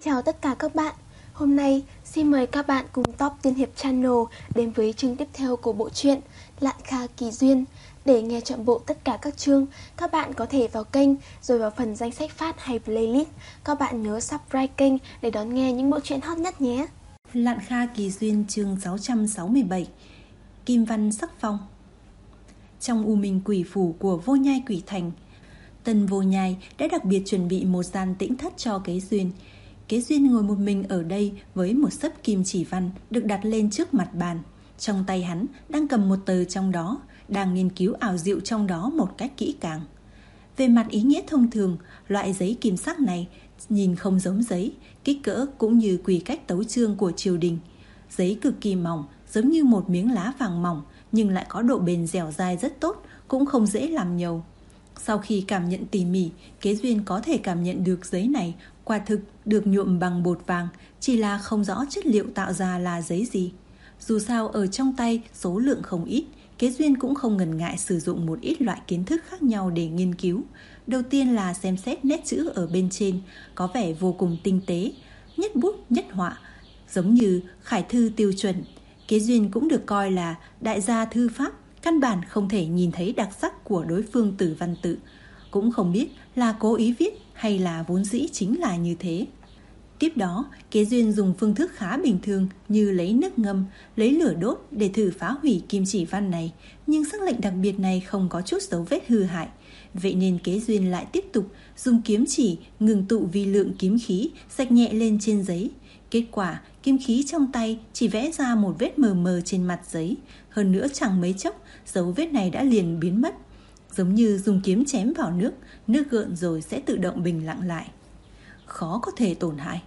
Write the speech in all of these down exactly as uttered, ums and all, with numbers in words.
Chào tất cả các bạn. Hôm nay xin mời các bạn cùng Top Tiên Hiệp Channel đến với chương tiếp theo của bộ truyện Lạn Kha Kỳ Duyên. Để nghe trọn bộ tất cả các chương, các bạn có thể vào kênh rồi vào phần danh sách phát hay playlist. Các bạn nhớ subscribe kênh để đón nghe những bộ truyện hot nhất nhé. Lạn Kha Kỳ Duyên chương sáu trăm sáu mươi bảy. Kim văn sắc phong. Trong U Minh Quỷ phủ của Vô Nhai Quỷ Thành, Tần Vô Nhai đã đặc biệt chuẩn bị một gian tĩnh thất cho Kế Duyên. Kế Duyên ngồi một mình ở đây với một xấp kim chỉ văn được đặt lên trước mặt bàn. Trong tay hắn đang cầm một tờ trong đó, đang nghiên cứu ảo diệu trong đó một cách kỹ càng. Về mặt ý nghĩa thông thường, loại giấy kim sắc này nhìn không giống giấy, kích cỡ cũng như quy cách tấu chương của triều đình. Giấy cực kỳ mỏng, giống như một miếng lá vàng mỏng, nhưng lại có độ bền dẻo dai rất tốt, cũng không dễ làm nhầu. Sau khi cảm nhận tỉ mỉ, Kế Duyên có thể cảm nhận được giấy này quả thực được nhuộm bằng bột vàng, chỉ là không rõ chất liệu tạo ra là giấy gì. Dù sao ở trong tay số lượng không ít, Kế Duyên cũng không ngần ngại sử dụng một ít loại kiến thức khác nhau để nghiên cứu. Đầu tiên là xem xét nét chữ ở bên trên, có vẻ vô cùng tinh tế, nhất bút nhất họa, giống như khải thư tiêu chuẩn. Kế Duyên cũng được coi là đại gia thư pháp, căn bản không thể nhìn thấy đặc sắc của đối phương từ văn tự. Cũng không biết là cố ý viết hay là vốn dĩ chính là như thế. Tiếp đó, Kế Duyên dùng phương thức khá bình thường như lấy nước ngâm, lấy lửa đốt để thử phá hủy kim chỉ văn này. Nhưng sắc lệnh đặc biệt này không có chút dấu vết hư hại. Vậy nên Kế Duyên lại tiếp tục dùng kiếm chỉ ngừng tụ vi lượng kiếm khí sạch nhẹ lên trên giấy. Kết quả, kiếm khí trong tay chỉ vẽ ra một vết mờ mờ trên mặt giấy. Hơn nữa chẳng mấy chốc, dấu vết này đã liền biến mất. Giống như dùng kiếm chém vào nước, nước gợn rồi sẽ tự động bình lặng lại. Khó có thể tổn hại.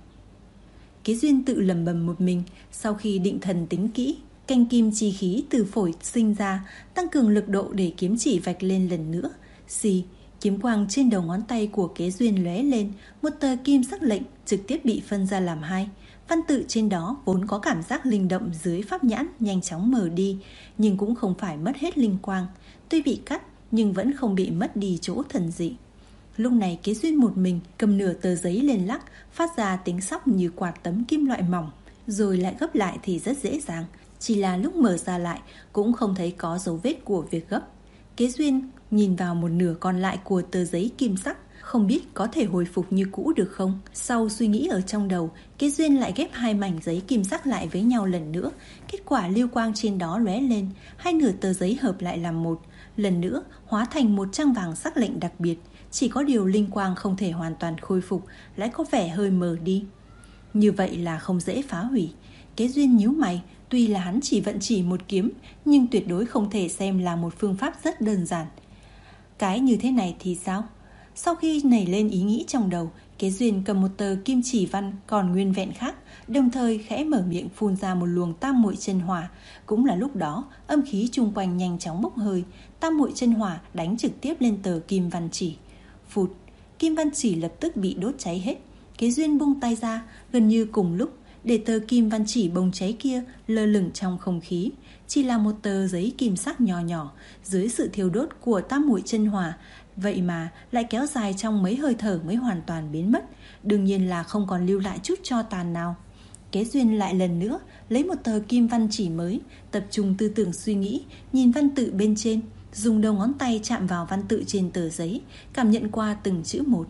Kế Duyên tự lẩm bẩm một mình. Sau khi định thần tính kỹ, canh kim chi khí từ phổi sinh ra, tăng cường lực độ để kiếm chỉ vạch lên lần nữa. Xì, kiếm quang trên đầu ngón tay của Kế Duyên lóe lên, một tờ kim sắc lệnh trực tiếp bị phân ra làm hai. Văn tự trên đó vốn có cảm giác linh động dưới pháp nhãn nhanh chóng mờ đi, nhưng cũng không phải mất hết linh quang. Tuy bị cắt nhưng vẫn không bị mất đi chỗ thần dị. Lúc này Kế Duyên một mình cầm nửa tờ giấy lên lắc, phát ra tiếng sóc như quạt tấm kim loại mỏng, rồi lại gấp lại thì rất dễ dàng. Chỉ là lúc mở ra lại cũng không thấy có dấu vết của việc gấp. Kế Duyên nhìn vào một nửa còn lại của tờ giấy kim sắc, không biết có thể hồi phục như cũ được không. Sau suy nghĩ ở trong đầu, Kế Duyên lại ghép hai mảnh giấy kim sắc lại với nhau lần nữa. Kết quả lưu quang trên đó lóe lên, hai nửa tờ giấy hợp lại làm một, lần nữa hóa thành một trang vàng sắc lệnh đặc biệt. Chỉ có điều linh quang không thể hoàn toàn khôi phục, lại có vẻ hơi mờ đi. Như vậy là không dễ phá hủy. Kế Duyên nhíu mày, tuy là hắn chỉ vận chỉ một kiếm, nhưng tuyệt đối không thể xem là một phương pháp rất đơn giản. Cái như thế này thì sao? Sau khi nảy lên ý nghĩ trong đầu, Kế Duyên cầm một tờ kim chỉ văn còn nguyên vẹn khác, đồng thời khẽ mở miệng phun ra một luồng tam muội chân hỏa. Cũng là lúc đó, âm khí chung quanh nhanh chóng bốc hơi, tam muội chân hỏa đánh trực tiếp lên tờ kim văn chỉ. Phụt, kim văn chỉ lập tức bị đốt cháy hết. Kế Duyên buông tay ra, gần như cùng lúc, để tờ kim văn chỉ bông cháy kia lơ lửng trong không khí. Chỉ là một tờ giấy kim sắc nhỏ nhỏ, dưới sự thiêu đốt của tam muội chân hỏa, vậy mà lại kéo dài trong mấy hơi thở mới hoàn toàn biến mất. Đương nhiên là không còn lưu lại chút tro tàn nào. Kế Duyên lại lần nữa lấy một tờ kim văn chỉ mới, tập trung tư tưởng suy nghĩ, nhìn văn tự bên trên, dùng đầu ngón tay chạm vào văn tự trên tờ giấy, cảm nhận qua từng chữ một.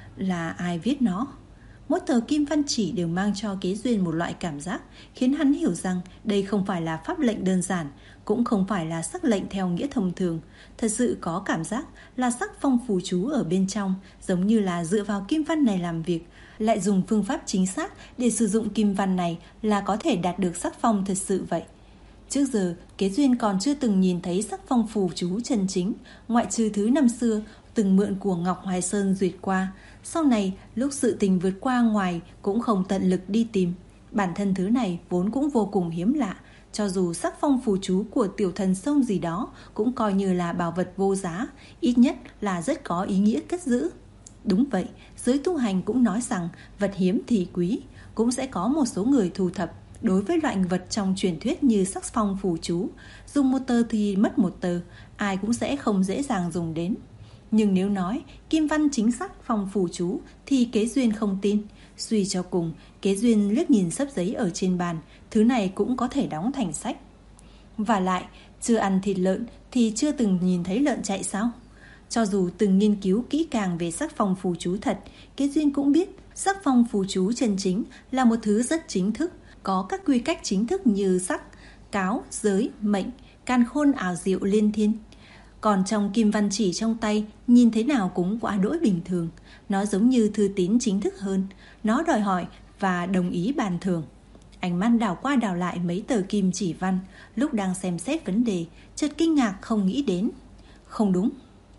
Là ai viết nó? Mỗi tờ kim văn chỉ đều mang cho Kế Duyên một loại cảm giác, khiến hắn hiểu rằng đây không phải là pháp lệnh đơn giản, cũng không phải là sắc lệnh theo nghĩa thông thường. Thật sự có cảm giác là sắc phong phù chú ở bên trong, giống như là dựa vào kim văn này làm việc, lại dùng phương pháp chính xác để sử dụng kim văn này là có thể đạt được sắc phong thật sự vậy. Trước giờ, Kế Duyên còn chưa từng nhìn thấy sắc phong phù chú chân chính, ngoại trừ thứ năm xưa từng mượn của Ngọc Hoài Sơn duyệt qua. Sau này, lúc sự tình vượt qua ngoài cũng không tận lực đi tìm. Bản thân thứ này vốn cũng vô cùng hiếm lạ, cho dù sắc phong phù chú của tiểu thần sông gì đó cũng coi như là bảo vật vô giá, ít nhất là rất có ý nghĩa cất giữ. Đúng vậy, giới tu hành cũng nói rằng vật hiếm thì quý, cũng sẽ có một số người thu thập. Đối với loại vật trong truyền thuyết như sắc phong phù chú, dùng một tờ thì mất một tờ, ai cũng sẽ không dễ dàng dùng đến. Nhưng nếu nói kim văn chính xác phong phù chú thì Kế Duyên không tin. Suy cho cùng, Kế Duyên liếc nhìn xấp giấy ở trên bàn, thứ này cũng có thể đóng thành sách. Và lại, chưa ăn thịt lợn thì chưa từng nhìn thấy lợn chạy sao? Cho dù từng nghiên cứu kỹ càng về sắc phong phù chú thật, Kế Duyên cũng biết sắc phong phù chú chân chính là một thứ rất chính thức, có các quy cách chính thức như sắc, cáo, giới, mệnh, càn khôn ảo diệu liên thiên. Còn trong kim văn chỉ trong tay, nhìn thế nào cũng quá đỗi bình thường. Nó giống như thư tín chính thức hơn. Nó đòi hỏi và đồng ý bàn thưởng. Ánh mắt đảo qua đảo lại mấy tờ kim chỉ văn, lúc đang xem xét vấn đề, chợt kinh ngạc không nghĩ đến. Không đúng.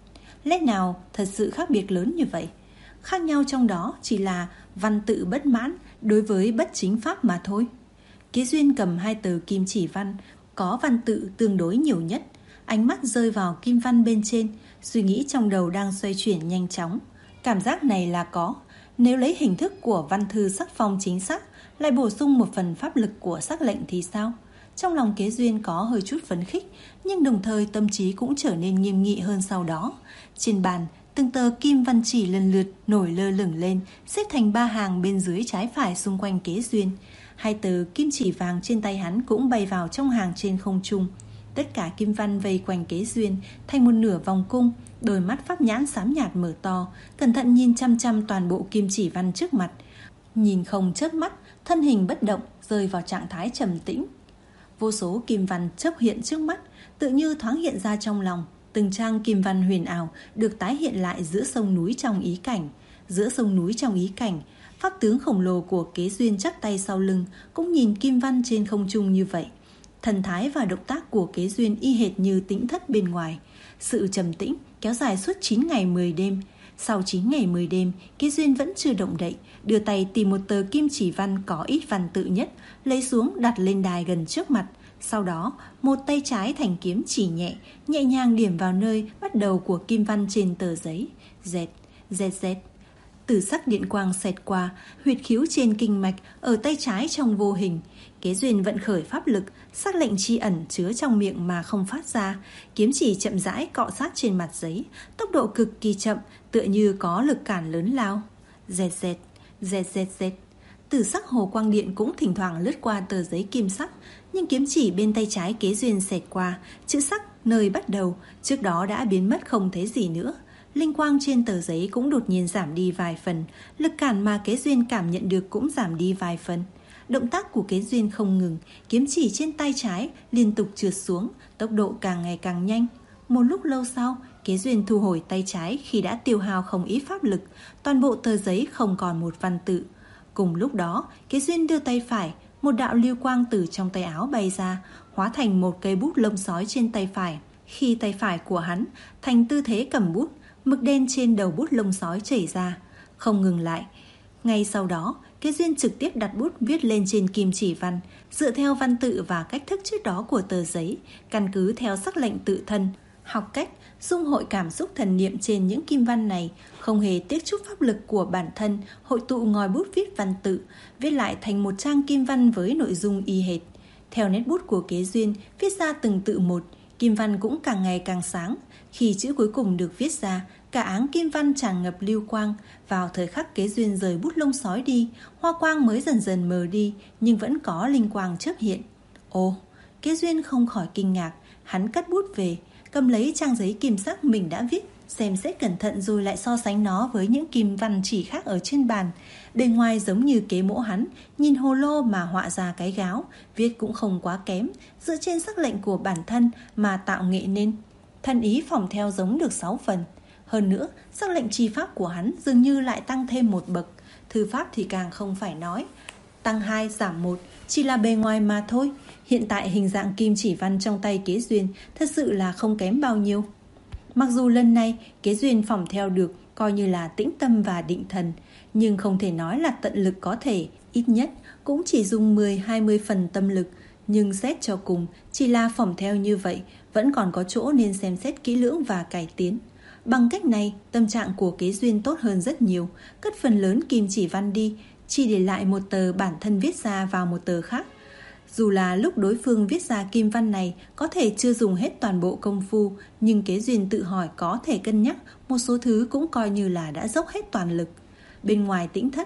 Lẽ nào thật sự khác biệt lớn như vậy? Khác nhau trong đó chỉ là văn tự bất mãn đối với bất chính pháp mà thôi. Kế Duyên cầm hai tờ kim chỉ văn, có văn tự tương đối nhiều nhất. Ánh mắt rơi vào kim văn bên trên, suy nghĩ trong đầu đang xoay chuyển nhanh chóng. Cảm giác này là có. Nếu lấy hình thức của văn thư sắc phong chính xác, lại bổ sung một phần pháp lực của sắc lệnh thì sao? Trong lòng Kế Duyên có hơi chút phấn khích, nhưng đồng thời tâm trí cũng trở nên nghiêm nghị hơn sau đó. Trên bàn, từng tờ kim văn chỉ lần lượt nổi lơ lửng lên, xếp thành ba hàng bên dưới trái phải xung quanh Kế Duyên. Hai tờ kim chỉ vàng trên tay hắn cũng bay vào trong hàng trên không trung. Tất cả kim văn vây quanh Kế Duyên thành một nửa vòng cung, đôi mắt pháp nhãn xám nhạt mở to, cẩn thận nhìn chăm chăm toàn bộ kim chỉ văn trước mặt. Nhìn không chớp mắt, thân hình bất động, rơi vào trạng thái trầm tĩnh. Vô số kim văn chớp hiện trước mắt, tự như thoáng hiện ra trong lòng. Từng trang kim văn huyền ảo được tái hiện lại giữa sông núi trong ý cảnh. Giữa sông núi trong ý cảnh, pháp tướng khổng lồ của Kế Duyên chắp tay sau lưng cũng nhìn kim văn trên không trung như vậy. Thần thái và động tác của Kế Duyên y hệt như tĩnh thất bên ngoài. Sự trầm tĩnh kéo dài suốt chín ngày mười đêm. Sau chín ngày mười đêm, Kế Duyên vẫn chưa động đậy, đưa tay tìm một tờ kim chỉ văn có ít văn tự nhất, lấy xuống đặt lên đài gần trước mặt. Sau đó, một tay trái thành kiếm chỉ nhẹ, nhẹ nhàng điểm vào nơi bắt đầu của kim văn trên tờ giấy. Dẹt, dẹt dẹt. Tử sắc điện quang xẹt qua, huyệt khiếu trên kinh mạch ở tay trái trong vô hình. Kế Duyên vận khởi pháp lực, sắc lệnh chi ẩn chứa trong miệng mà không phát ra. Kiếm chỉ chậm rãi cọ sát trên mặt giấy, tốc độ cực kỳ chậm, tựa như có lực cản lớn lao. Dẹt dẹt, dẹt dẹt dẹt. Tử sắc hồ quang điện cũng thỉnh thoảng lướt qua tờ giấy kim sắc, nhưng kiếm chỉ bên tay trái Kế Duyên xẹt qua, chữ sắc nơi bắt đầu trước đó đã biến mất không thấy gì nữa. Linh quang trên tờ giấy cũng đột nhiên giảm đi vài phần, lực cản mà Kế Duyên cảm nhận được cũng giảm đi vài phần. Động tác của Kế Duyên không ngừng, kiếm chỉ trên tay trái liên tục trượt xuống, tốc độ càng ngày càng nhanh. Một lúc lâu sau, Kế Duyên thu hồi tay trái khi đã tiêu hao không ít pháp lực, toàn bộ tờ giấy không còn một văn tự. Cùng lúc đó, Kế Duyên đưa tay phải, một đạo lưu quang từ trong tay áo bay ra, hóa thành một cây bút lông sói trên tay phải. Khi tay phải của hắn thành tư thế cầm bút, mực đen trên đầu bút lông sói chảy ra, không ngừng lại. Ngay sau đó, Kế Duyên trực tiếp đặt bút viết lên trên kim chỉ văn, dựa theo văn tự và cách thức trước đó của tờ giấy, căn cứ theo sắc lệnh tự thân, học cách dung hội cảm xúc thần niệm trên những kim văn này, không hề tiếc chút pháp lực của bản thân, hội tụ ngòi bút viết văn tự, viết lại thành một trang kim văn với nội dung y hệt. Theo nét bút của Kế Duyên viết ra từng tự một, kim văn cũng càng ngày càng sáng. Khi chữ cuối cùng được viết ra, cả áng kim văn tràn ngập lưu quang. Vào thời khắc Kế Duyên rời bút lông sói đi, hoa quang mới dần dần mờ đi, nhưng vẫn có linh quang chớp hiện. Ồ, Kế Duyên không khỏi kinh ngạc. Hắn cất bút về, cầm lấy trang giấy kim sắc mình đã viết, xem xét cẩn thận rồi lại so sánh nó với những kim văn chỉ khác ở trên bàn. Bề ngoài giống như kế mẫu hắn, nhìn hồ lô mà họa ra cái gáo, viết cũng không quá kém, dựa trên sắc lệnh của bản thân mà tạo nghệ nên. Thân ý phỏng theo giống được sáu phần. Hơn nữa, sắc lệnh chi pháp của hắn dường như lại tăng thêm một bậc. Thư pháp thì càng không phải nói. Tăng hai giảm một, chỉ là bề ngoài mà thôi. Hiện tại hình dạng kim chỉ văn trong tay Kế Duyên thật sự là không kém bao nhiêu. Mặc dù lần này Kế Duyên phỏng theo được coi như là tĩnh tâm và định thần, nhưng không thể nói là tận lực có thể, ít nhất cũng chỉ dùng mười đến hai mươi phần tâm lực. Nhưng xét cho cùng, chỉ là phỏng theo như vậy, vẫn còn có chỗ nên xem xét kỹ lưỡng và cải tiến. Bằng cách này, tâm trạng của Kế Duyên tốt hơn rất nhiều, cất phần lớn kim chỉ văn đi, chỉ để lại một tờ bản thân viết ra vào một tờ khác. Dù là lúc đối phương viết ra kim văn này có thể chưa dùng hết toàn bộ công phu, nhưng Kế Duyên tự hỏi có thể cân nhắc một số thứ cũng coi như là đã dốc hết toàn lực. Bên ngoài tĩnh thất,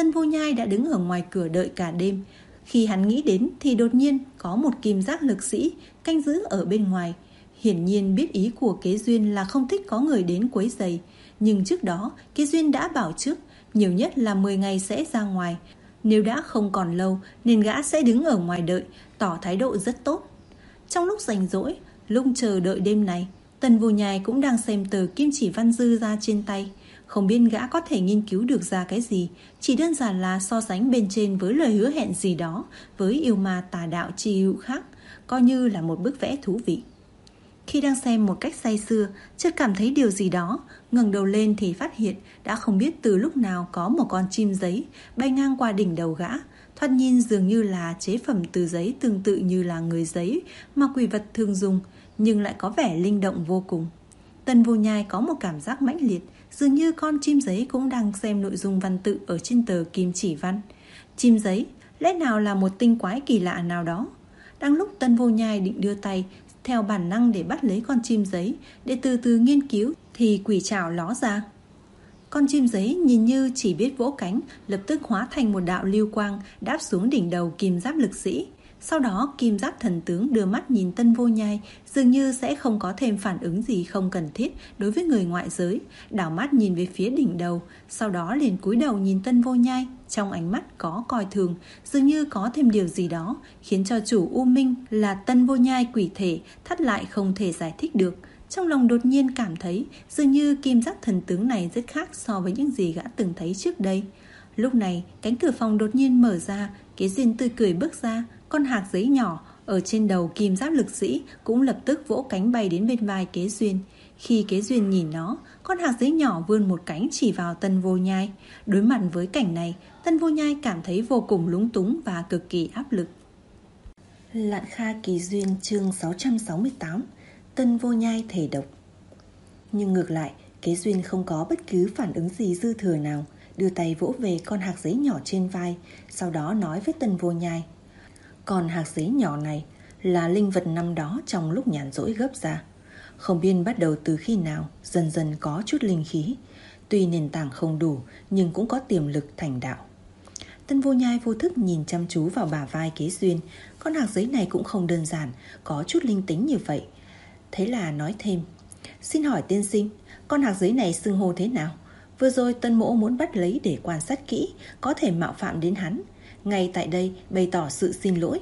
Tân Vô Nhai đã đứng ở ngoài cửa đợi cả đêm. Khi hắn nghĩ đến thì đột nhiên có một kim giác lực sĩ canh giữ ở bên ngoài. Hiển nhiên biết ý của Kế Duyên là không thích có người đến quấy rầy. Nhưng trước đó Kế Duyên đã bảo trước, nhiều nhất là mười ngày sẽ ra ngoài. Nếu đã không còn lâu nên gã sẽ đứng ở ngoài đợi, tỏ thái độ rất tốt. Trong lúc rảnh rỗi, lúc chờ đợi đêm này, Tân Vô Nhai cũng đang xem tờ kim chỉ văn dư ra trên tay. Không biết gã có thể nghiên cứu được ra cái gì, chỉ đơn giản là so sánh bên trên với lời hứa hẹn gì đó với yêu ma tà đạo chi hữu khác, coi như là một bức vẽ thú vị. Khi đang xem một cách say sưa, chợt cảm thấy điều gì đó, ngẩng đầu lên thì phát hiện đã không biết từ lúc nào có một con chim giấy bay ngang qua đỉnh đầu gã. Thoạt nhìn dường như là chế phẩm từ giấy, tương tự như là người giấy mà quỷ vật thường dùng, nhưng lại có vẻ linh động vô cùng. Tân Vô Nhai có một cảm giác mãnh liệt, dường như con chim giấy cũng đang xem nội dung văn tự ở trên tờ kim chỉ văn. Chim giấy, lẽ nào là một tinh quái kỳ lạ nào đó? Đang lúc Tân Vô Nhai định đưa tay theo bản năng để bắt lấy con chim giấy để từ từ nghiên cứu thì quỷ trảo ló ra. Con chim giấy nhìn như chỉ biết vỗ cánh, lập tức hóa thành một đạo lưu quang đáp xuống đỉnh đầu kim giáp lực sĩ. Sau đó kim giáp thần tướng đưa mắt nhìn Tân Vô Nhai, dường như sẽ không có thêm phản ứng gì không cần thiết đối với người ngoại giới, đảo mắt nhìn về phía đỉnh đầu, sau đó liền cúi đầu nhìn Tân Vô Nhai, trong ánh mắt có coi thường, dường như có thêm điều gì đó khiến cho chủ U Minh là Tân Vô Nhai quỷ thể thắt lại không thể giải thích được. Trong lòng đột nhiên cảm thấy dường như kim giác thần tướng này rất khác so với những gì gã từng thấy trước đây. Lúc này cánh cửa phòng đột nhiên mở ra, Kế Duyên tươi cười bước ra. Con hạc giấy nhỏ ở trên đầu kim giáp lực sĩ cũng lập tức vỗ cánh bay đến bên vai Kế Duyên. Khi Kế Duyên nhìn nó, con hạc giấy nhỏ vươn một cánh chỉ vào Tân Vô Nhai. Đối mặt với cảnh này, Tân Vô Nhai cảm thấy vô cùng lúng túng và cực kỳ áp lực. Lạn Kha Kỳ Duyên chương sáu trăm sáu mươi tám. Tân Vô Nhai thể độc. Nhưng ngược lại, Kế Duyên không có bất cứ phản ứng gì dư thừa nào, đưa tay vỗ về con hạc giấy nhỏ trên vai, sau đó nói với Tân Vô Nhai: con hạc giấy nhỏ này là linh vật năm đó trong lúc nhàn rỗi gấp ra. Không biết bắt đầu từ khi nào dần dần có chút linh khí. Tuy nền tảng không đủ nhưng cũng có tiềm lực thành đạo. Tân Vô Nhai vô thức nhìn chăm chú vào bả vai Kế Duyên. Con hạc giấy này cũng không đơn giản, có chút linh tính như vậy. Thế là nói thêm: xin hỏi tiên sinh, con hạc giấy này xưng hô thế nào? Vừa rồi Tân Mỗ muốn bắt lấy để quan sát kỹ, có thể mạo phạm đến hắn. Ngay tại đây bày tỏ sự xin lỗi.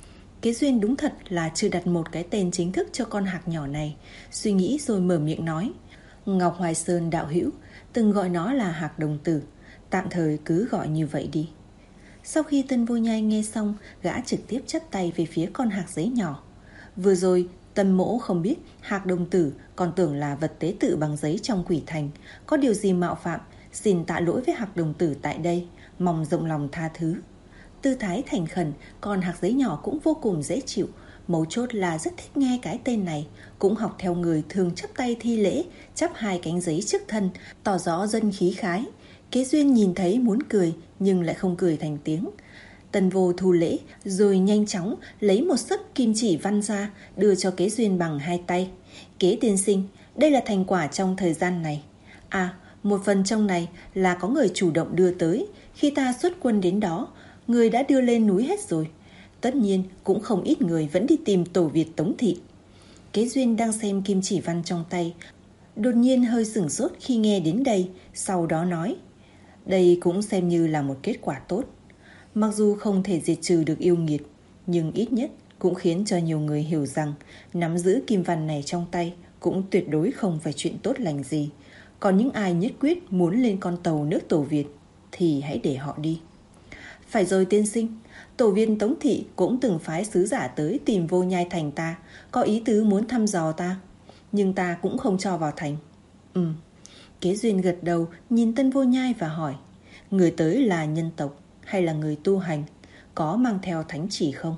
Kế Duyên đúng thật là chưa đặt một cái tên chính thức cho con hạc nhỏ này. Suy nghĩ rồi mở miệng nói: Ngọc Hoài Sơn đạo hữu từng gọi nó là hạc đồng tử, tạm thời cứ gọi như vậy đi. Sau khi Tân Vô Nhai nghe xong, gã trực tiếp chắp tay về phía con hạc giấy nhỏ. Vừa rồi Tân Mỗ không biết hạc đồng tử, còn tưởng là vật tế tự bằng giấy trong quỷ thành. Có điều gì mạo phạm, xin tạ lỗi với hạc đồng tử tại đây, mong rộng lòng tha thứ. Tư thái thành khẩn, con hạc giấy nhỏ cũng vô cùng dễ chịu. Mấu chốt là rất thích nghe cái tên này. Cũng học theo người thường chắp tay thi lễ, chắp hai cánh giấy trước thân, tỏ rõ dân khí khái. Kế Duyên nhìn thấy muốn cười, nhưng lại không cười thành tiếng. Tân Vô thu lễ, rồi nhanh chóng lấy một sấp kim chỉ văn ra, đưa cho Kế Duyên bằng hai tay. Kế tiên sinh, đây là thành quả trong thời gian này. À, một phần trong này là có người chủ động đưa tới. Khi ta xuất quân đến đó, người đã đưa lên núi hết rồi. Tất nhiên cũng không ít người vẫn đi tìm tổ Việt Tống Thị. Kế Duyên đang xem kim chỉ văn trong tay, đột nhiên hơi sửng sốt khi nghe đến đây. Sau đó nói: đây cũng xem như là một kết quả tốt. Mặc dù không thể diệt trừ được yêu nghiệt, nhưng ít nhất cũng khiến cho nhiều người hiểu rằng nắm giữ kim văn này trong tay cũng tuyệt đối không phải chuyện tốt lành gì. Còn những ai nhất quyết muốn lên con tàu nước tổ Việt thì hãy để họ đi. Phải rồi tiên sinh, tổ viên Tống Thị cũng từng phái sứ giả tới tìm Vô Nhai thành ta, có ý tứ muốn thăm dò ta, nhưng ta cũng không cho vào thành. Ừ. Kế Duyên gật đầu nhìn Tân Vô Nhai và hỏi: người tới là nhân tộc hay là người tu hành, có mang theo thánh chỉ không?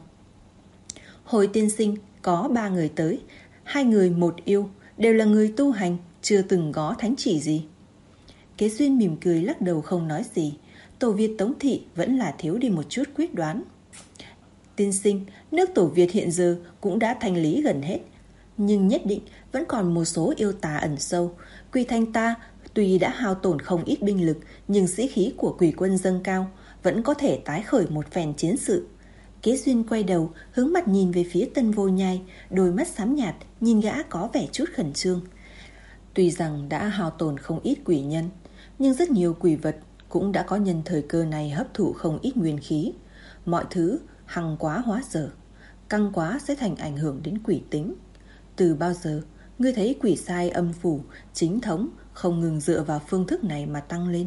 Hồi tiên sinh, có ba người tới, hai người một yêu, đều là người tu hành, chưa từng có thánh chỉ gì. Kế Duyên mỉm cười lắc đầu không nói gì. Tổ Việt Tống Thị vẫn là thiếu đi một chút quyết đoán. Tiên sinh, nước tổ Việt hiện giờ cũng đã thành lý gần hết, nhưng nhất định vẫn còn một số yêu tà ẩn sâu. Quỷ thành ta Tuy đã hao tổn không ít binh lực, nhưng sĩ khí của quỷ quân dâng cao, vẫn có thể tái khởi một phen chiến sự. Kế Duyên quay đầu, hướng mặt nhìn về phía Tân Vô Nhai, đôi mắt xám nhạt, nhìn gã có vẻ chút khẩn trương. Tuy rằng đã hao tổn không ít quỷ nhân, nhưng rất nhiều quỷ vật cũng đã có nhân thời cơ này hấp thụ không ít nguyên khí. Mọi thứ hăng quá hóa dở, căng quá sẽ thành ảnh hưởng đến quỷ tính. Từ bao giờ ngươi thấy quỷ sai âm phủ, chính thống không ngừng dựa vào phương thức này mà tăng lên?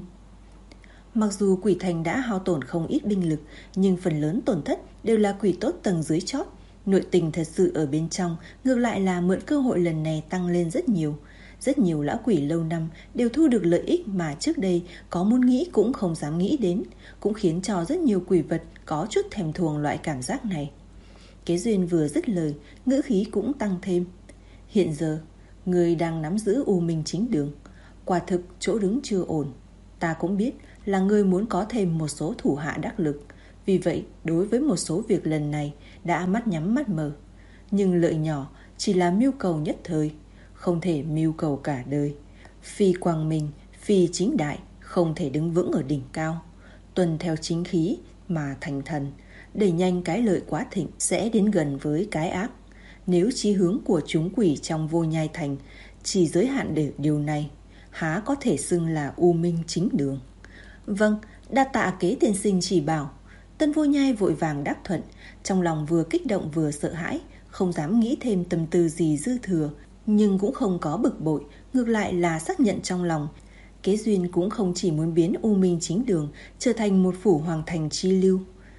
Mặc dù quỷ thành đã hao tổn không ít binh lực, nhưng phần lớn tổn thất đều là quỷ tốt tầng dưới chót. Nội tình thật sự ở bên trong ngược lại là mượn cơ hội lần này tăng lên rất nhiều. Rất nhiều lão quỷ lâu năm đều thu được lợi ích mà trước đây có muốn nghĩ cũng không dám nghĩ đến, cũng khiến cho rất nhiều quỷ vật có chút thèm thuồng loại cảm giác này. Kế Duyên vừa dứt lời, ngữ khí cũng tăng thêm. Hiện giờ, người đang nắm giữ U Minh chính đường. Quả thực chỗ đứng chưa ổn. Ta cũng biết là người muốn có thêm một số thủ hạ đắc lực. Vì vậy, đối với một số việc lần này đã mắt nhắm mắt mở. Nhưng lợi nhỏ chỉ là mưu cầu nhất thời, không thể mưu cầu cả đời. Phi quang minh, phi chính đại, không thể đứng vững ở đỉnh cao. Tuân theo chính khí mà thành thần, đẩy nhanh cái lợi quá thịnh sẽ đến gần với cái ác. Nếu chí hướng của chúng quỷ trong Vô Nhai Thành chỉ giới hạn để điều này, há có thể xưng là U Minh chính đường. Vâng, đa tạ Kế tiên sinh chỉ bảo. Tân Vô Nhai vội vàng đáp thuận, trong lòng vừa kích động vừa sợ hãi, không dám nghĩ thêm tâm tư gì dư thừa, nhưng cũng không có bực bội, ngược lại là xác nhận trong lòng. Kế Duyên cũng không chỉ muốn biến U Minh chính đường trở thành một phủ hoàng thành chi lưu.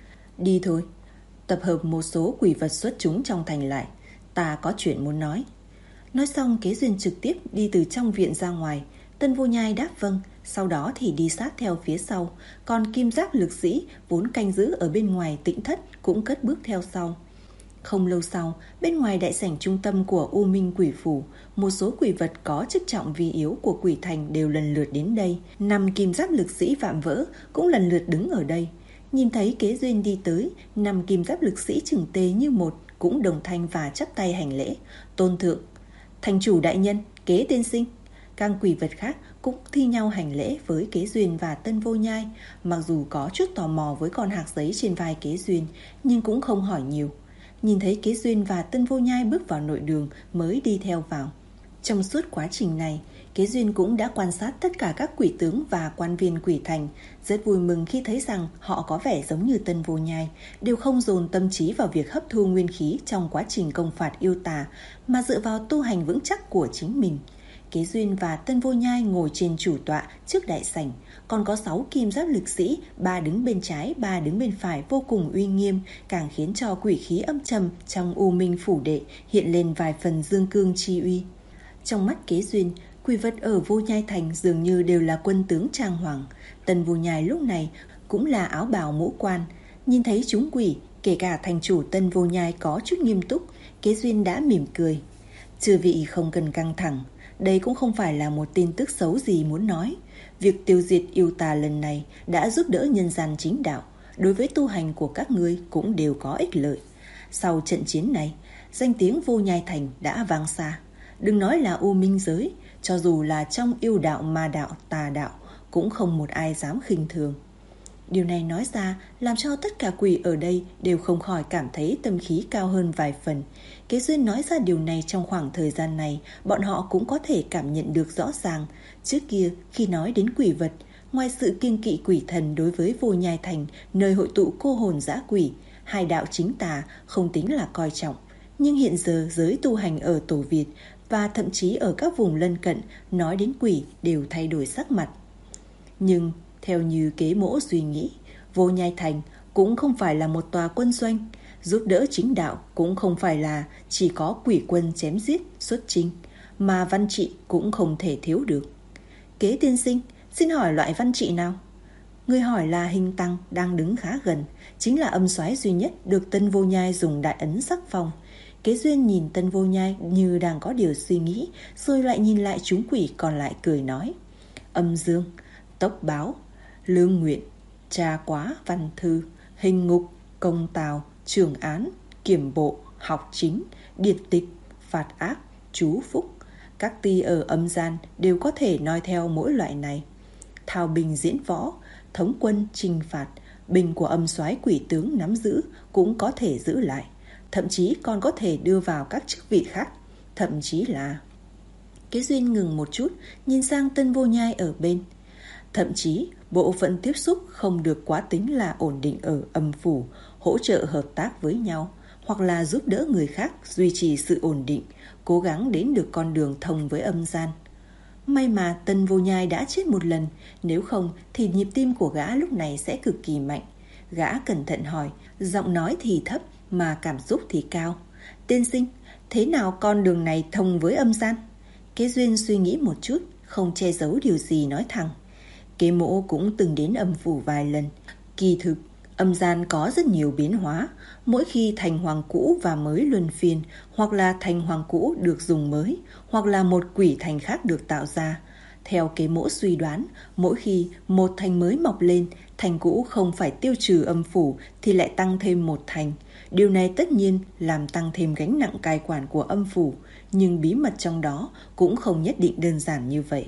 Đi thôi, tập hợp một số quỷ vật xuất chúng trong thành lại, ta có chuyện muốn nói. Nói xong, Kế Duyên trực tiếp đi từ trong viện ra ngoài. Tân Vô Nhai đáp vâng, sau đó thì đi sát theo phía sau. Còn kim giáp lực sĩ vốn canh giữ ở bên ngoài Tĩnh Thất cũng cất bước theo sau. Không lâu sau, bên ngoài đại sảnh trung tâm của U Minh Quỷ Phủ, một số quỷ vật có chức trọng vi yếu của quỷ thành đều lần lượt đến đây. Năm kim giáp lực sĩ vạm vỡ cũng lần lượt đứng ở đây. Nhìn thấy Kế Duyên đi tới, năm kim giáp lực sĩ chỉnh tề như một cũng đồng thanh và chắp tay hành lễ. Tôn thượng, thành chủ đại nhân, Kế tiên sinh. Các quỷ vật khác cũng thi nhau hành lễ với Kế Duyên và Tân Vô Nhai. Mặc dù có chút tò mò với con hạc giấy trên vai Kế Duyên, nhưng cũng không hỏi nhiều. Nhìn thấy Kế Duyên và Tân Vô Nhai bước vào nội đường mới đi theo vào. Trong suốt quá trình này, Kế Duyên cũng đã quan sát tất cả các quỷ tướng và quan viên quỷ thành, rất vui mừng khi thấy rằng họ có vẻ giống như Tân Vô Nhai, đều không dồn tâm trí vào việc hấp thu nguyên khí trong quá trình công phạt yêu tà, mà dựa vào tu hành vững chắc của chính mình. Kế Duyên và Tân Vô Nhai ngồi trên chủ tọa trước đại sảnh, còn có sáu kim giáp lực sĩ, ba đứng bên trái, ba đứng bên phải vô cùng uy nghiêm, càng khiến cho quỷ khí âm trầm trong U Minh phủ đệ hiện lên vài phần dương cương chi uy. Trong mắt Kế Duyên, quỷ vật ở Vô Nhai Thành dường như đều là quân tướng trang hoàng. Tân Vô Nhai lúc này cũng là áo bào mũ quan. Nhìn thấy chúng quỷ, kể cả thành chủ Tân Vô Nhai có chút nghiêm túc, Kế Duyên đã mỉm cười. Chư vị không cần căng thẳng, đây cũng không phải là một tin tức xấu gì muốn nói. Việc tiêu diệt yêu tà lần này đã giúp đỡ nhân gian chính đạo, đối với tu hành của các ngươi cũng đều có ích lợi. Sau trận chiến này, danh tiếng Vô Nhai Thành đã vang xa. Đừng nói là U Minh giới, cho dù là trong yêu đạo, ma đạo, tà đạo, cũng không một ai dám khinh thường. Điều này nói ra làm cho tất cả quỷ ở đây đều không khỏi cảm thấy tâm khí cao hơn vài phần. Kế Duyên nói ra điều này trong khoảng thời gian này, bọn họ cũng có thể cảm nhận được rõ ràng. Trước kia, khi nói đến quỷ vật, ngoài sự kiêng kỵ quỷ thần đối với Vô Nhai Thành, nơi hội tụ cô hồn dã quỷ, hai đạo chính tà không tính là coi trọng. Nhưng hiện giờ giới tu hành ở Tổ Việt và thậm chí ở các vùng lân cận nói đến quỷ đều thay đổi sắc mặt. Nhưng theo như Kế Mỗ suy nghĩ, Vô Nhai Thành cũng không phải là một tòa quân doanh, giúp đỡ chính đạo cũng không phải là chỉ có quỷ quân chém giết xuất chinh, mà văn trị cũng không thể thiếu được. Kế tiên sinh, xin hỏi loại văn trị nào? Người hỏi là Hình Tăng đang đứng khá gần, chính là âm soái duy nhất được Tân Vô Nhai dùng đại ấn sắc phong. Kế Duyên nhìn Tân Vô Nhai như đang có điều suy nghĩ, rồi lại nhìn lại chúng quỷ còn lại cười nói. Âm Dương, Tốc Báo, Lương Nguyện, Tra Quá, Văn Thư, Hình Ngục, Công Tào, Trường Án, Kiểm Bộ, Học Chính, Điệt Tịch, Phạt Ác, Chú Phúc, Các ty ở âm gian đều có thể noi theo mỗi loại này. Thao binh diễn võ, thống quân chinh phạt, binh của âm soái quỷ tướng nắm giữ cũng có thể giữ lại, thậm chí còn có thể đưa vào các chức vị khác, thậm chí là... Kế Duyên ngừng một chút, nhìn sang Tân Vô Nhai ở bên. Thậm chí, bộ phận tiếp xúc không được quá tính là ổn định ở âm phủ, hỗ trợ hợp tác với nhau, hoặc là giúp đỡ người khác duy trì sự ổn định, cố gắng đến được con đường thông với âm gian. May mà Tân Vô Nhai đã chết một lần, nếu không thì nhịp tim của gã lúc này sẽ cực kỳ mạnh. Gã cẩn thận hỏi, giọng nói thì thấp mà cảm xúc thì cao. Tiên sinh, thế nào con đường này thông với âm gian? Kế Duyên suy nghĩ một chút, không che giấu điều gì nói thẳng. Kế Mỗ cũng từng đến âm phủ vài lần. Kỳ thực, âm gian có rất nhiều biến hóa. Mỗi khi thành hoàng cũ và mới luân phiên, hoặc là thành hoàng cũ được dùng mới, hoặc là một quỷ thành khác được tạo ra. Theo Kế Mỗ suy đoán, mỗi khi một thành mới mọc lên, thành cũ không phải tiêu trừ âm phủ thì lại tăng thêm một thành. Điều này tất nhiên làm tăng thêm gánh nặng cai quản của âm phủ, nhưng bí mật trong đó cũng không nhất định đơn giản như vậy.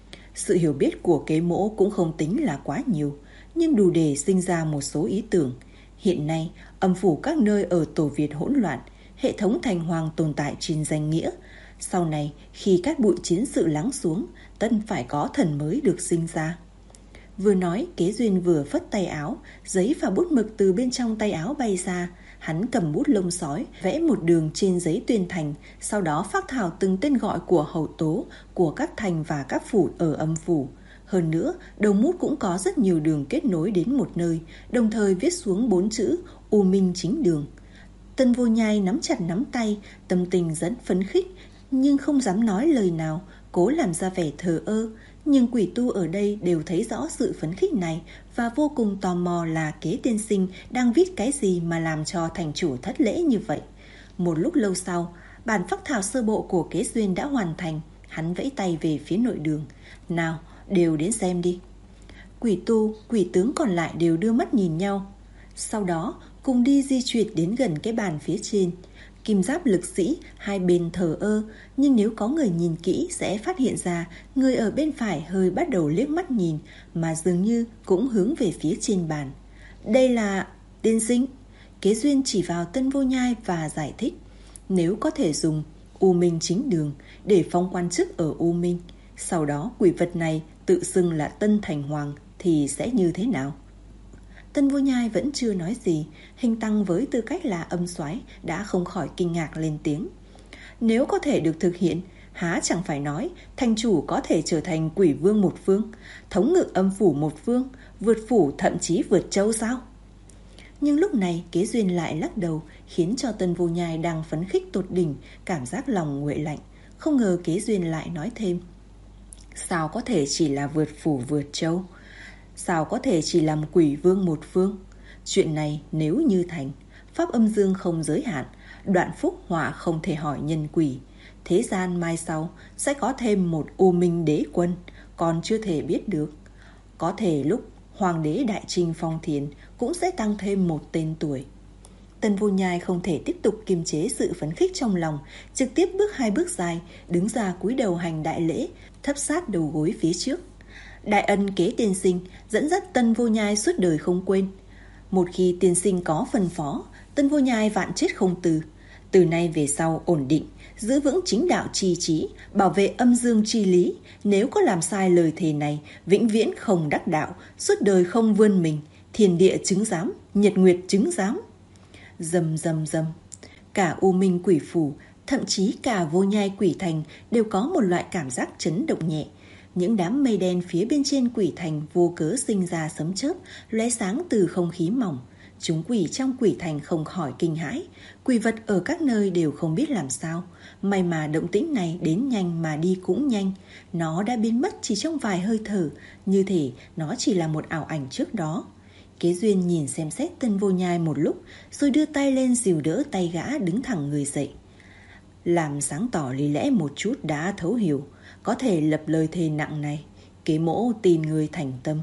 Sự hiểu biết của Kế Mỗ cũng không tính là quá nhiều, nhưng đủ để sinh ra một số ý tưởng. Hiện nay, âm phủ các nơi ở Tổ Việt hỗn loạn, hệ thống thành hoàng tồn tại trên danh nghĩa. Sau này, khi các bụi chiến sự lắng xuống, tất phải có thần mới được sinh ra. Vừa nói, Kế Duyên vừa phất tay áo, giấy và bút mực từ bên trong tay áo bay ra. Hắn cầm bút lông sói, vẽ một đường trên giấy tuyên thành, sau đó phác thảo từng tên gọi của hậu tố, của các thành và các phủ ở âm phủ. Hơn nữa, đầu bút cũng có rất nhiều đường kết nối đến một nơi, đồng thời viết xuống bốn chữ U Minh Chính Đường. Tân Vô Nhai nắm chặt nắm tay, tâm tình rất phấn khích, nhưng không dám nói lời nào, cố làm ra vẻ thờ ơ. Nhưng quỷ tu ở đây đều thấy rõ sự phấn khích này và vô cùng tò mò là Kế tiên sinh đang viết cái gì mà làm cho thành chủ thất lễ như vậy. Một lúc lâu sau, bản phác thảo sơ bộ của Kế Duyên đã hoàn thành. Hắn vẫy tay về phía nội đường. Nào, đều đến xem đi. Quỷ tu, quỷ tướng còn lại đều đưa mắt nhìn nhau. Sau đó, cùng đi di chuyển đến gần cái bàn phía trên. Kim giáp lực sĩ, hai bên thờ ơ, nhưng nếu có người nhìn kỹ sẽ phát hiện ra người ở bên phải hơi bắt đầu liếc mắt nhìn, mà dường như cũng hướng về phía trên bàn. Đây là... tiên sinh. Kế Duyên chỉ vào Tân Vô Nhai và giải thích. Nếu có thể dùng U Minh Chính Đường để phong quan chức ở U Minh, sau đó quỷ vật này tự xưng là Tân Thành Hoàng thì sẽ như thế nào? Tân Vô Nhai vẫn chưa nói gì, Hình Tăng với tư cách là âm soái đã không khỏi kinh ngạc lên tiếng. Nếu có thể được thực hiện, há chẳng phải nói thành chủ có thể trở thành quỷ vương một phương, thống ngự âm phủ một phương, vượt phủ thậm chí vượt châu sao? Nhưng lúc này Kế Duyên lại lắc đầu, khiến cho Tân Vô Nhai đang phấn khích tột đỉnh, cảm giác lòng nguội lạnh. Không ngờ Kế Duyên lại nói thêm. Sao có thể chỉ là vượt phủ vượt châu? Sao có thể chỉ làm quỷ vương một phương? Chuyện này nếu như thành, pháp âm dương không giới hạn, đoạn phúc họa không thể hỏi nhân quỷ. Thế gian mai sau sẽ có thêm một U Minh đế quân, còn chưa thể biết được. Có thể lúc hoàng đế đại trinh phong thiền cũng sẽ tăng thêm một tên tuổi. Tân Vô Nhai không thể tiếp tục kiềm chế sự phấn khích trong lòng, trực tiếp bước hai bước dài, đứng ra cúi đầu hành đại lễ, thấp sát đầu gối phía trước. Đại ân Kế tiên sinh dẫn dắt Tân Vô Nhai suốt đời không quên. Một khi tiên sinh có phân phó, Tân Vô Nhai vạn chết không từ. Từ nay về sau ổn định, giữ vững chính đạo chi trí, bảo vệ âm dương chi lý. Nếu có làm sai lời thề này, vĩnh viễn không đắc đạo, suốt đời không vươn mình. Thiên địa chứng giám, nhật nguyệt chứng giám. Rầm rầm rầm. Cả U Minh quỷ phủ, thậm chí cả Vô Nhai quỷ thành đều có một loại cảm giác chấn động nhẹ. Những đám mây đen phía bên trên quỷ thành vô cớ sinh ra sấm chớp, lóe sáng từ không khí mỏng. Chúng quỷ trong quỷ thành không khỏi kinh hãi. Quỷ vật ở các nơi đều không biết làm sao. May mà động tĩnh này đến nhanh mà đi cũng nhanh. Nó đã biến mất chỉ trong vài hơi thở, như thể nó chỉ là một ảo ảnh trước đó. Kế Duyên nhìn xem xét Tân Vô Nhai một lúc, rồi đưa tay lên dìu đỡ tay gã đứng thẳng người dậy. Làm sáng tỏ lý lẽ một chút đã thấu hiểu, có thể lập lời thề nặng này, Kế mỗ tin người thành tâm.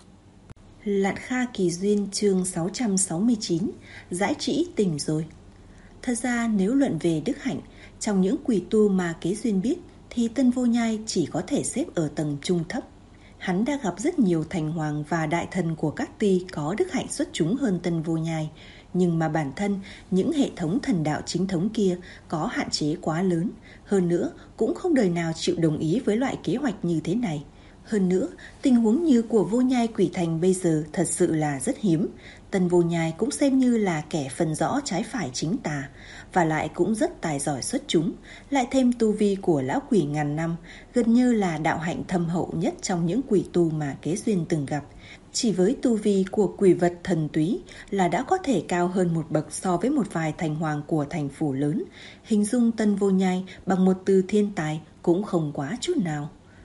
Lạn Kha Kỳ Duyên chương sáu trăm sáu mươi chín, Giải Trĩ tỉnh rồi. Thật ra nếu luận về đức hạnh, trong những quỷ tu mà Kế Duyên biết thì Tân Vô Nhai chỉ có thể xếp ở tầng trung thấp. Hắn đã gặp rất nhiều thành hoàng và đại thần của các ty có đức hạnh xuất chúng hơn Tân Vô Nhai, nhưng mà bản thân những hệ thống thần đạo chính thống kia có hạn chế quá lớn, hơn nữa cũng không đời nào chịu đồng ý với loại kế hoạch như thế này. Hơn nữa, tình huống như của Vô Nhai Quỷ Thành bây giờ thật sự là rất hiếm. Tân Vô Nhai cũng xem như là kẻ phân rõ trái phải chính tà, và lại cũng rất tài giỏi xuất chúng, lại thêm tu vi của lão quỷ ngàn năm, gần như là đạo hạnh thâm hậu nhất trong những quỷ tu mà Kế Duyên từng gặp. Chỉ với tu vi của quỷ vật thần túy là đã có thể cao hơn một bậc so với một vài thành hoàng của thành phủ lớn. Hình dung Tân Vô Nhai bằng một từ thiên tài cũng không quá chút nào.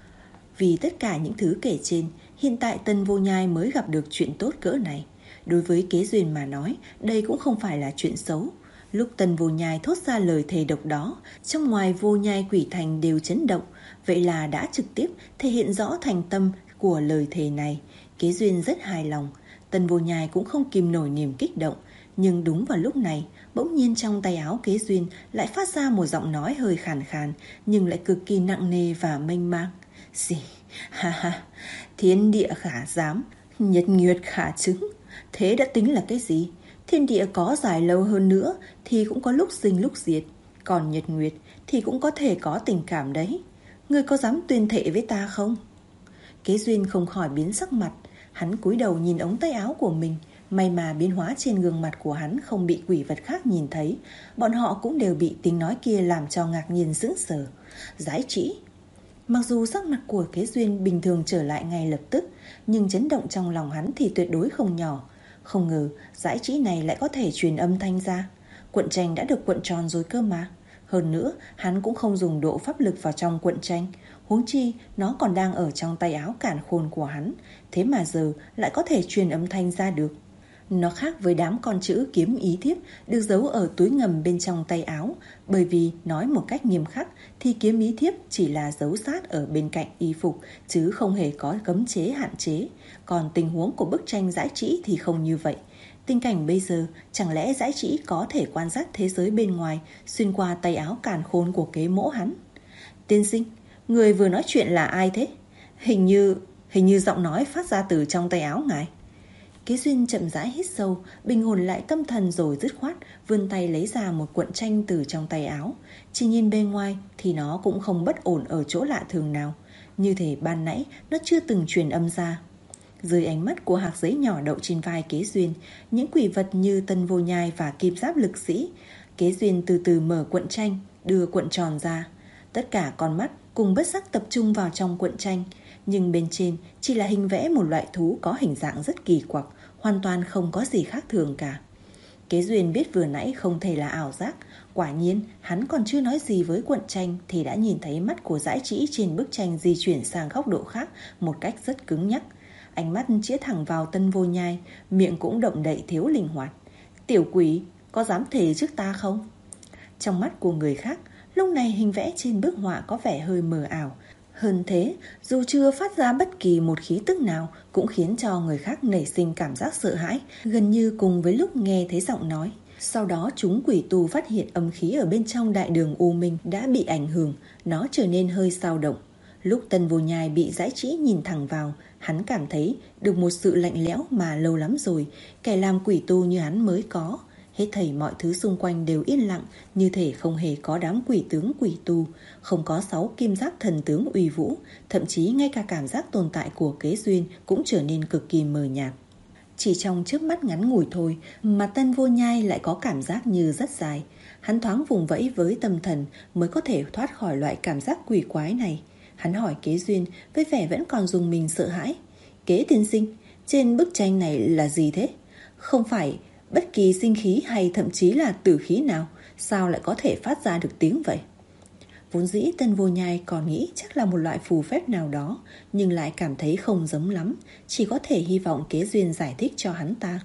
Vì tất cả những thứ kể trên, hiện tại Tân Vô Nhai mới gặp được chuyện tốt cỡ này. Đối với Kế Duyên mà nói, đây cũng không phải là chuyện xấu. Lúc Tân Vô Nhai thốt ra lời thề độc đó, trong ngoài Vô Nhai Quỷ Thành đều chấn động. Vậy là đã trực tiếp thể hiện rõ thành tâm của lời thề này. Kế Duyên rất hài lòng. Tân Vô Nhai cũng không kìm nổi niềm kích động. Nhưng đúng vào lúc này, bỗng nhiên trong tay áo Kế Duyên lại phát ra một giọng nói hơi khàn khàn, nhưng lại cực kỳ nặng nề và mênh mang. Gì? Ha ha, thiên địa khả giám, nhật nguyệt khả chứng. Thế đã tính là cái gì? Thiên địa có dài lâu hơn nữa thì cũng có lúc sinh lúc diệt, còn nhật nguyệt thì cũng có thể có tình cảm đấy. Ngươi có dám tuyên thệ với ta không? Kế Duyên không khỏi biến sắc mặt. Hắn cúi đầu nhìn ống tay áo của mình. May mà biến hóa trên gương mặt của hắn không bị quỷ vật khác nhìn thấy. Bọn họ cũng đều bị tiếng nói kia làm cho ngạc nhiên sững sờ. Giải chỉ. Mặc dù sắc mặt của Kế Duyên bình thường trở lại ngay lập tức, nhưng chấn động trong lòng hắn thì tuyệt đối không nhỏ. Không ngờ giải chỉ này lại có thể truyền âm thanh ra. Cuộn tranh đã được cuộn tròn rồi cơ mà. Hơn nữa, hắn cũng không dùng độ pháp lực vào trong cuộn tranh. Huống chi, nó còn đang ở trong tay áo cản khôn của hắn. Thế mà giờ lại có thể truyền âm thanh ra được. Nó khác với đám con chữ kiếm ý thiếp được giấu ở túi ngầm bên trong tay áo. Bởi vì nói một cách nghiêm khắc thì kiếm ý thiếp chỉ là giấu sát ở bên cạnh y phục, chứ không hề có cấm chế hạn chế. Còn tình huống của bức tranh giải chỉ thì không như vậy. Tình cảnh bây giờ, chẳng lẽ giải chỉ có thể quan sát thế giới bên ngoài xuyên qua tay áo càn khôn của Kế Mỗ hắn? Tiên sinh, người vừa nói chuyện là ai thế? Hình như, hình như giọng nói phát ra từ trong tay áo ngài. Kế Duyên chậm rãi hít sâu, bình ổn lại tâm thần rồi dứt khoát vươn tay lấy ra một cuộn tranh từ trong tay áo. Chỉ nhìn bên ngoài thì nó cũng không bất ổn ở chỗ lạ thường nào, như thể ban nãy nó chưa từng truyền âm ra. Dưới ánh mắt của hạc giấy nhỏ đậu trên vai Kế Duyên, những quỷ vật như Tân Vô Nhai và Kim Giáp Lực Sĩ, Kế Duyên từ từ mở cuộn tranh, đưa cuộn tròn ra. Tất cả con mắt cùng bất giác tập trung vào trong cuộn tranh, nhưng bên trên chỉ là hình vẽ một loại thú có hình dạng rất kỳ quặc, hoàn toàn không có gì khác thường cả. Kế Duyên biết vừa nãy không thể là ảo giác. Quả nhiên, hắn còn chưa nói gì với cuộn tranh thì đã nhìn thấy mắt của giải chỉ trên bức tranh di chuyển sang góc độ khác một cách rất cứng nhắc. Ánh mắt chĩa thẳng vào Tân Vô Nhai, miệng cũng động đậy thiếu linh hoạt. Tiểu quỷ, có dám thề trước ta không? Trong mắt của người khác, lúc này hình vẽ trên bức họa có vẻ hơi mờ ảo. Hơn thế, dù chưa phát ra bất kỳ một khí tức nào cũng khiến cho người khác nảy sinh cảm giác sợ hãi, gần như cùng với lúc nghe thấy giọng nói. Sau đó chúng quỷ tu phát hiện âm khí ở bên trong đại đường U Minh đã bị ảnh hưởng, nó trở nên hơi xao động. Lúc Tân Vô Nhai bị giải chỉ nhìn thẳng vào, hắn cảm thấy được một sự lạnh lẽo mà lâu lắm rồi kẻ làm quỷ tu như hắn mới có. Hết thảy mọi thứ xung quanh đều yên lặng, như thể không hề có đám quỷ tướng quỷ tu, không có sáu kim giáp thần tướng uy vũ, thậm chí ngay cả cảm giác tồn tại của Kế Duyên cũng trở nên cực kỳ mờ nhạt. Chỉ trong chớp mắt ngắn ngủi thôi mà Tân Vô Nhai lại có cảm giác như rất dài. Hắn thoáng vùng vẫy với tâm thần mới có thể thoát khỏi loại cảm giác quỷ quái này. Hắn hỏi Kế Duyên với vẻ vẫn còn rùng mình sợ hãi. Kế tiên sinh, trên bức tranh này là gì thế? Không phải bất kỳ sinh khí hay thậm chí là tử khí nào, sao lại có thể phát ra được tiếng vậy? Vốn dĩ Tân Vô Nhai còn nghĩ chắc là một loại phù phép nào đó, nhưng lại cảm thấy không giống lắm, chỉ có thể hy vọng Kế Duyên giải thích cho hắn ta.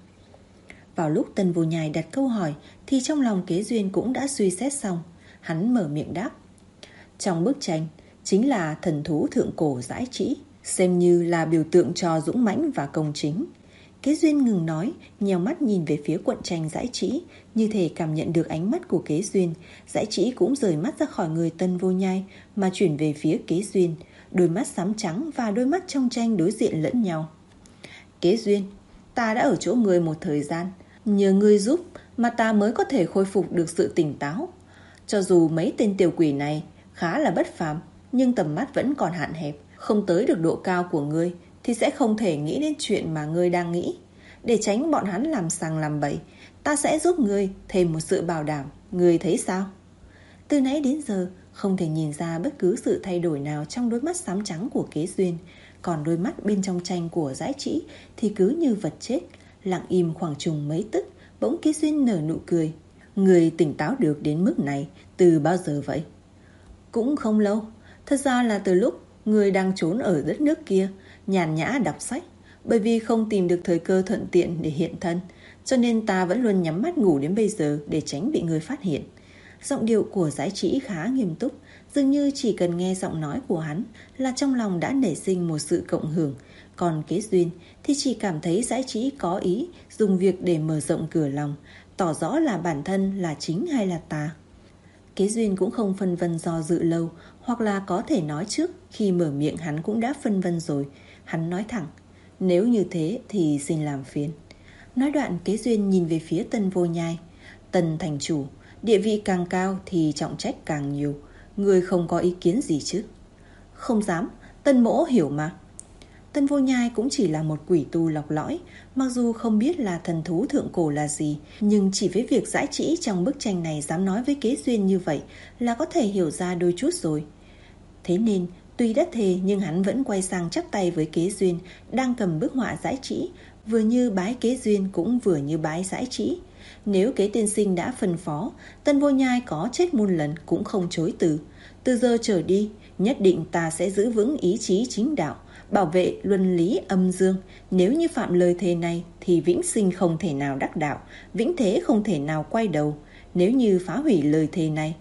Vào lúc Tân Vô Nhai đặt câu hỏi thì trong lòng Kế Duyên cũng đã suy xét xong. Hắn mở miệng đáp. Trong bức tranh chính là thần thú thượng cổ giải chỉ, xem như là biểu tượng cho dũng mãnh và công chính. Kế Duyên ngừng nói, nhèo mắt nhìn về phía cuộn tranh Dãi Trĩ, như thể cảm nhận được ánh mắt của Kế Duyên. Dãi Trĩ cũng rời mắt ra khỏi người Tân Vô Nhai mà chuyển về phía Kế Duyên. Đôi mắt xám trắng và đôi mắt trong tranh đối diện lẫn nhau. Kế Duyên, ta đã ở chỗ ngươi một thời gian, nhờ ngươi giúp mà ta mới có thể khôi phục được sự tỉnh táo. Cho dù mấy tên tiểu quỷ này khá là bất phàm, nhưng tầm mắt vẫn còn hạn hẹp, không tới được độ cao của ngươi thì sẽ không thể nghĩ đến chuyện mà ngươi đang nghĩ. Để tránh bọn hắn làm sằng làm bậy, ta sẽ giúp ngươi thêm một sự bảo đảm. Ngươi thấy sao? Từ nãy đến giờ không thể nhìn ra bất cứ sự thay đổi nào trong đôi mắt xám trắng của Kế Duyên. Còn đôi mắt bên trong tranh của Dãi Trĩ thì cứ như vật chết, lặng im khoảng chừng mấy tức. Bỗng Kế Duyên nở nụ cười. Ngươi tỉnh táo được đến mức này từ bao giờ vậy? Cũng không lâu. Thật ra là từ lúc ngươi đang trốn ở đất nước kia, nhàn nhã đọc sách. Bởi vì không tìm được thời cơ thuận tiện để hiện thân, cho nên ta vẫn luôn nhắm mắt ngủ đến bây giờ để tránh bị ngươi phát hiện. Giọng điệu của Dãi Trĩ khá nghiêm túc, dường như chỉ cần nghe giọng nói của hắn là trong lòng đã nảy sinh một sự cộng hưởng. Còn Kế Duyên thì chỉ cảm thấy Dãi Trĩ có ý dùng việc để mở rộng cửa lòng, tỏ rõ là bản thân là chính hay là tà. Kế Duyên cũng không phân vân do dự lâu, hoặc là có thể nói trước khi mở miệng hắn cũng đã phân vân rồi. Hắn nói thẳng, nếu như thế thì xin làm phiền. Nói đoạn Kế Duyên nhìn về phía Tân Vô Nhai. Tân thành chủ, địa vị càng cao thì trọng trách càng nhiều. Người không có ý kiến gì chứ? Không dám, Tân mỗ hiểu mà. Tân Vô Nhai cũng chỉ là một quỷ tu lọc lõi, mặc dù không biết là thần thú thượng cổ là gì, nhưng chỉ với việc Dãi Trĩ trong bức tranh này dám nói với Kế Duyên như vậy là có thể hiểu ra đôi chút rồi. Thế nên tuy đã thề nhưng hắn vẫn quay sang chắp tay với Kế Duyên đang cầm bức họa Dãi Trĩ, vừa như bái Kế Duyên cũng vừa như bái Dãi Trĩ. Nếu Kế tiên sinh đã phân phó, Tân Vô Nhai có chết muôn lần cũng không chối từ. Từ giờ trở đi, nhất định ta sẽ giữ vững ý chí chính đạo, bảo vệ luân lý âm dương. Nếu như phạm lời thề này thì vĩnh sinh không thể nào đắc đạo, vĩnh thế không thể nào quay đầu. Nếu như phá hủy lời thề này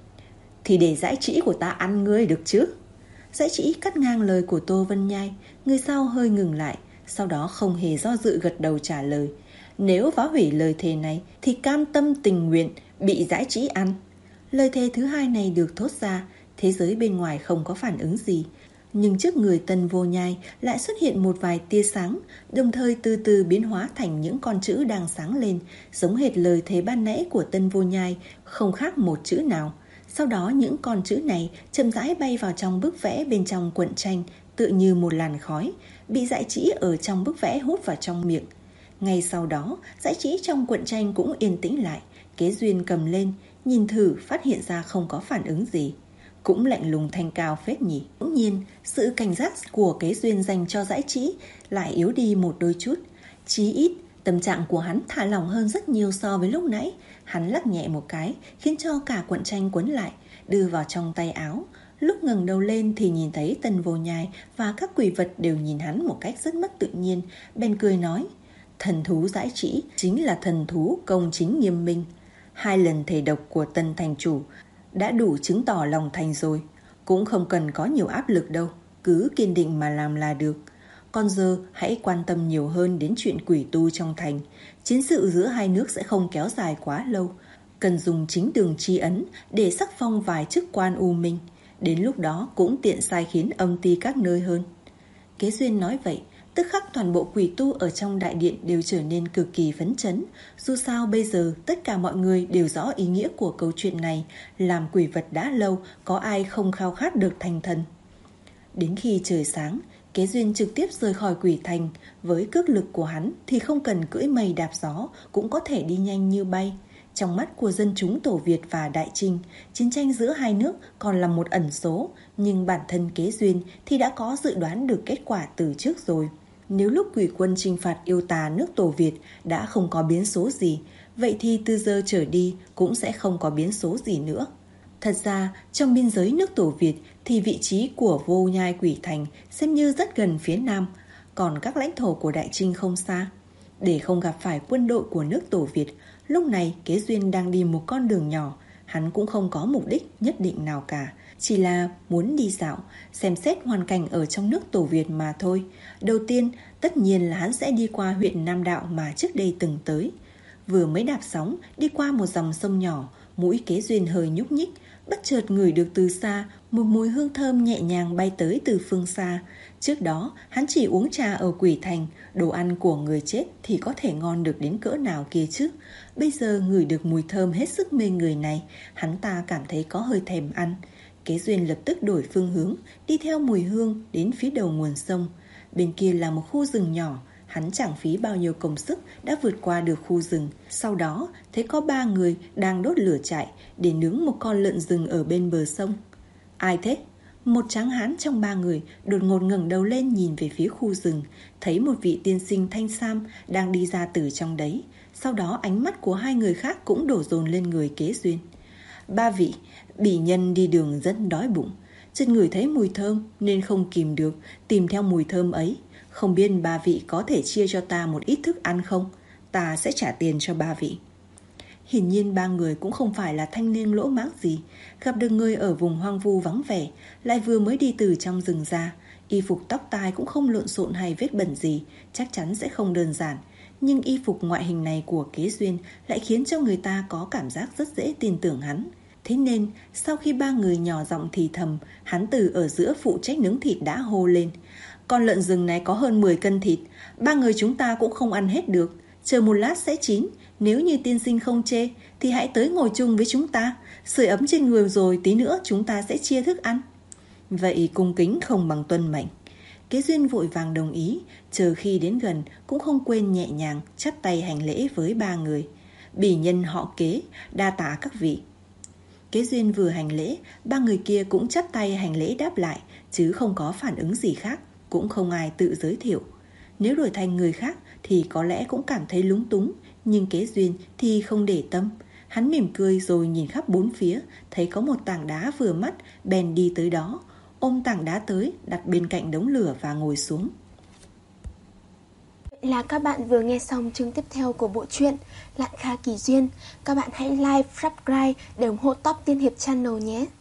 thì để Dãi Trĩ của ta ăn ngươi được chứ? Dãi Trĩ cắt ngang lời của Tô Vân Nhai. Người sau hơi ngừng lại, sau đó không hề do dự gật đầu trả lời. Nếu phá hủy lời thề này thì cam tâm tình nguyện bị Dãi Trĩ ăn. Lời thề thứ hai này được thốt ra, thế giới bên ngoài không có phản ứng gì, nhưng trước người Tân Vô Nhai lại xuất hiện một vài tia sáng, đồng thời từ từ biến hóa thành những con chữ đang sáng lên, giống hệt lời thề ban nãy của Tân Vô Nhai, không khác một chữ nào. Sau đó những con chữ này chậm rãi bay vào trong bức vẽ bên trong cuộn tranh, tựa như một làn khói, bị Dãi Trĩ ở trong bức vẽ hút vào trong miệng. Ngay sau đó, Dãi Trĩ trong cuộn tranh cũng yên tĩnh lại. Kế Duyên cầm lên, nhìn thử phát hiện ra không có phản ứng gì. Cũng lạnh lùng thanh cao phết nhỉ. Bỗng nhiên, sự cảnh giác của Kế Duyên dành cho Dãi Trĩ lại yếu đi một đôi chút. Chí ít, tâm trạng của hắn thả lỏng hơn rất nhiều so với lúc nãy. Hắn lắc nhẹ một cái, khiến cho cả cuộn tranh quấn lại, đưa vào trong tay áo. Lúc ngẩng đầu lên thì nhìn thấy Tân Vô Nhai và các quỷ vật đều nhìn hắn một cách rất mất tự nhiên. Bèn cười nói, thần thú Dãi Trĩ chính là thần thú công chính nghiêm minh. Hai lần thề độc của Tân thành chủ đã đủ chứng tỏ lòng thành rồi. Cũng không cần có nhiều áp lực đâu, cứ kiên định mà làm là được. Còn giờ hãy quan tâm nhiều hơn đến chuyện quỷ tu trong thành. Chiến sự giữa hai nước sẽ không kéo dài quá lâu, cần dùng chính đường tri ấn để sắc phong vài chức quan u minh. Đến lúc đó cũng tiện sai khiến âm ty các nơi hơn. Kế Duyên nói vậy, tức khắc toàn bộ quỷ tu ở trong đại điện đều trở nên cực kỳ phấn chấn. Dù sao bây giờ tất cả mọi người đều rõ ý nghĩa của câu chuyện này. Làm quỷ vật đã lâu, có ai không khao khát được thành thần. Đến khi trời sáng, Kế Duyên trực tiếp rời khỏi quỷ thành. Với cước lực của hắn thì không cần cưỡi mây đạp gió, cũng có thể đi nhanh như bay. Trong mắt của dân chúng Tổ Việt và Đại Trinh, chiến tranh giữa hai nước còn là một ẩn số, nhưng bản thân Kế Duyên thì đã có dự đoán được kết quả từ trước rồi. Nếu lúc quỷ quân chinh phạt yêu tà nước Tổ Việt đã không có biến số gì, vậy thì từ giờ trở đi cũng sẽ không có biến số gì nữa. Thật ra, trong biên giới nước Tổ Việt thì vị trí của Vô Nhai Quỷ Thành xem như rất gần phía nam, còn các lãnh thổ của Đại Trinh không xa. Để không gặp phải quân đội của nước Tổ Việt, lúc này Kế Duyên đang đi một con đường nhỏ, hắn cũng không có mục đích nhất định nào cả, chỉ là muốn đi dạo, xem xét hoàn cảnh ở trong nước Tổ Việt mà thôi. Đầu tiên, tất nhiên là hắn sẽ đi qua huyện Nam Đạo mà trước đây từng tới. Vừa mới đạp sóng, đi qua một dòng sông nhỏ, mũi Kế Duyên hơi nhúc nhích, bất chợt ngửi được từ xa một mùi hương thơm nhẹ nhàng bay tới từ phương xa. Trước đó, hắn chỉ uống trà ở Quỷ Thành, đồ ăn của người chết thì có thể ngon được đến cỡ nào kia chứ. Bây giờ ngửi được mùi thơm hết sức mê người này, hắn ta cảm thấy có hơi thèm ăn. Kế Duyên lập tức đổi phương hướng, đi theo mùi hương đến phía đầu nguồn sông. Bên kia là một khu rừng nhỏ, hắn chẳng phí bao nhiêu công sức đã vượt qua được khu rừng. Sau đó thấy có ba người đang đốt lửa trại để nướng một con lợn rừng ở bên bờ sông. Ai thế? Một tráng hán trong ba người đột ngột ngẩng đầu lên nhìn về phía khu rừng, thấy một vị tiên sinh thanh sam đang đi ra từ trong đấy. Sau đó ánh mắt của hai người khác cũng đổ dồn lên người Kế Duyên. Ba vị, bỉ nhân đi đường rất đói bụng, chợt ngửi thấy mùi thơm nên không kìm được tìm theo mùi thơm ấy. Không biết ba vị có thể chia cho ta một ít thức ăn không? Ta sẽ trả tiền cho ba vị. Hiển nhiên ba người cũng không phải là thanh niên lỗ mãng gì, gặp được người ở vùng hoang vu vắng vẻ, lại vừa mới đi từ trong rừng ra. Y phục tóc tai cũng không lộn xộn hay vết bẩn gì, chắc chắn sẽ không đơn giản. Nhưng y phục ngoại hình này của Kế Duyên lại khiến cho người ta có cảm giác rất dễ tin tưởng hắn. Thế nên sau khi ba người nhỏ giọng thì thầm, hắn từ ở giữa phụ trách nướng thịt đã hô lên: Con lợn rừng này có hơn mười cân thịt, ba người chúng ta cũng không ăn hết được, chờ một lát sẽ chín. Nếu như tiên sinh không chê thì hãy tới ngồi chung với chúng ta, sưởi ấm trên người rồi tí nữa chúng ta sẽ chia thức ăn. Vậy cung kính không bằng tuân mệnh. Kế Duyên vội vàng đồng ý, chờ khi đến gần cũng không quên nhẹ nhàng chắp tay hành lễ với ba người. Bỉ nhân họ Kế, đa tạ các vị. Kế Duyên vừa hành lễ, ba người kia cũng chắp tay hành lễ đáp lại, chứ không có phản ứng gì khác, cũng không ai tự giới thiệu. Nếu đổi thành người khác thì có lẽ cũng cảm thấy lúng túng, nhưng Kế Duyên thì không để tâm. Hắn mỉm cười rồi nhìn khắp bốn phía, thấy có một tảng đá vừa mắt, bèn đi tới đó, ôm tảng đá tới, đặt bên cạnh đống lửa và ngồi xuống. Vậy là các bạn vừa nghe xong chương tiếp theo của bộ truyện Lạn Kha Kỳ Duyên. Các bạn hãy like, subscribe để ủng hộ Top Tiên Hiệp Channel nhé.